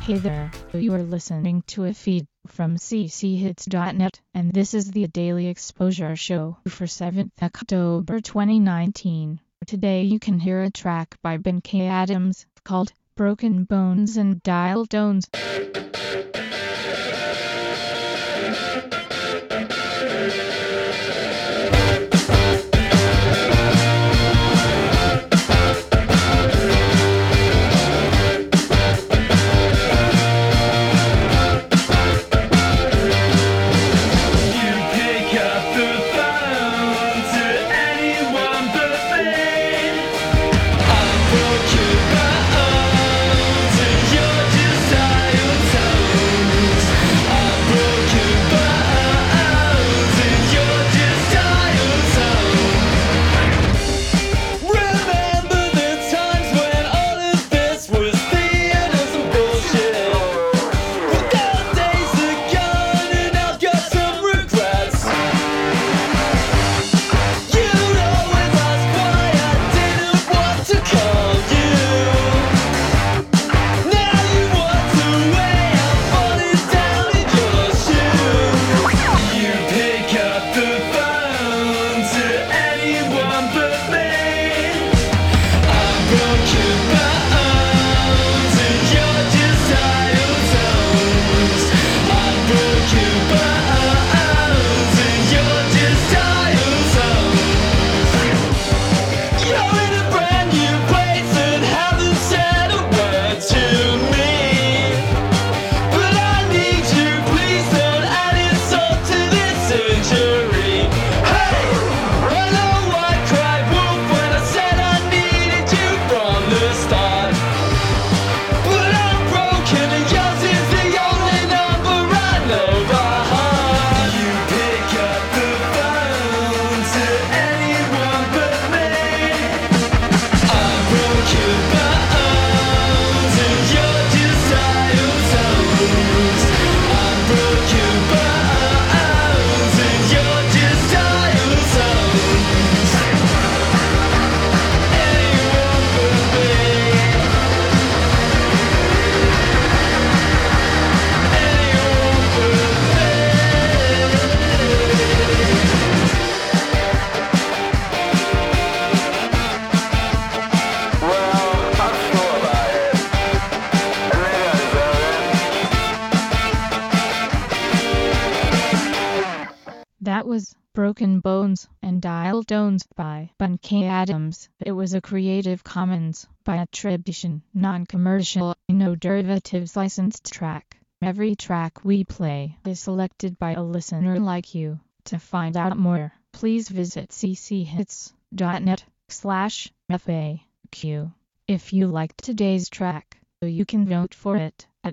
Hey there, you are listening to a feed from cchits.net, and this is the Daily Exposure Show for 7th October 2019. Today you can hear a track by Ben K. Adams called Broken Bones and Dial Tones. That was Broken Bones and Dial Tones by Ben K. Adams. It was a Creative Commons by attribution, non-commercial, no derivatives licensed track. Every track we play is selected by a listener like you. To find out more, please visit cchits.net/FAQ. If you liked today's track, you can vote for it at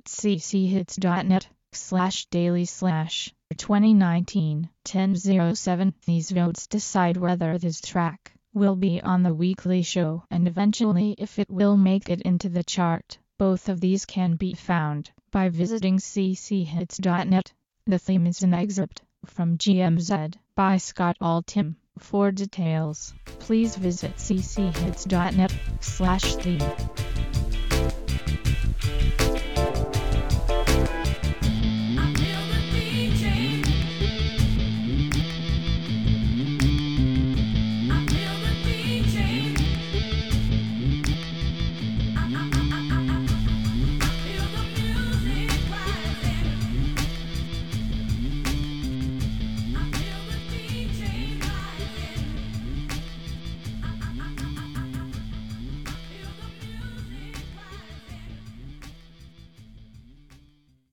cchits.net/daily/2019-1007. These votes decide whether this track will be on the weekly show and eventually if it will make it into the chart. Both of these can be found by visiting cchits.net. The theme is an excerpt from GMZ by Scott Altham. For details, please visit cchits.net/theme.